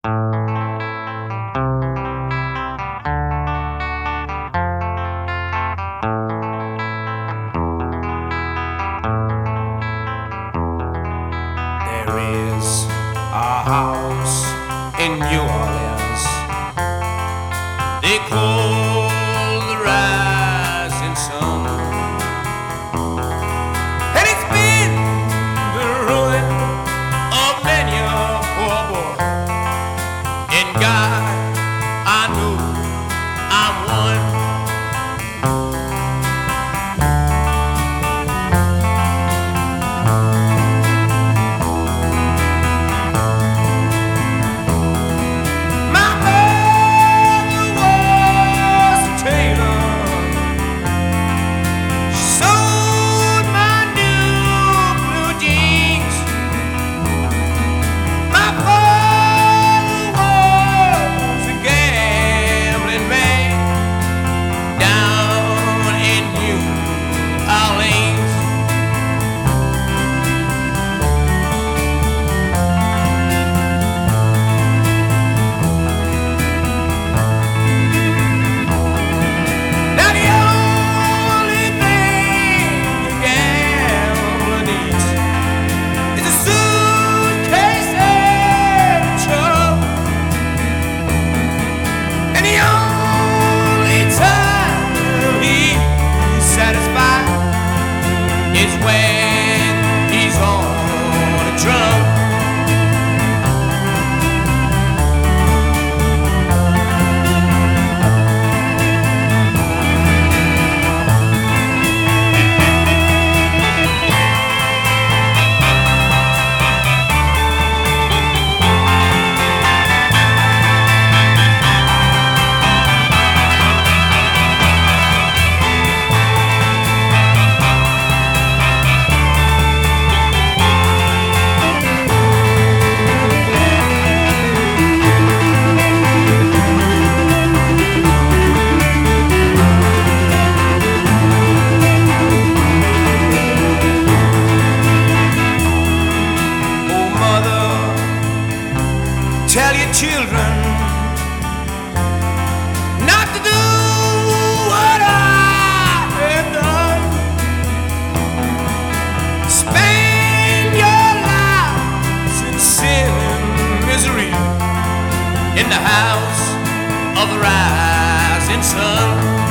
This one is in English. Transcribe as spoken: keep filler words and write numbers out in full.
There is a house in New Orleans they call the rising sun, and it's been the ruin of many a poor boy. And God, I know I'm one. Is when he's on a drum. Tell your children not to do what I have done. Spend your lives in sin and misery in the house of the rising sun.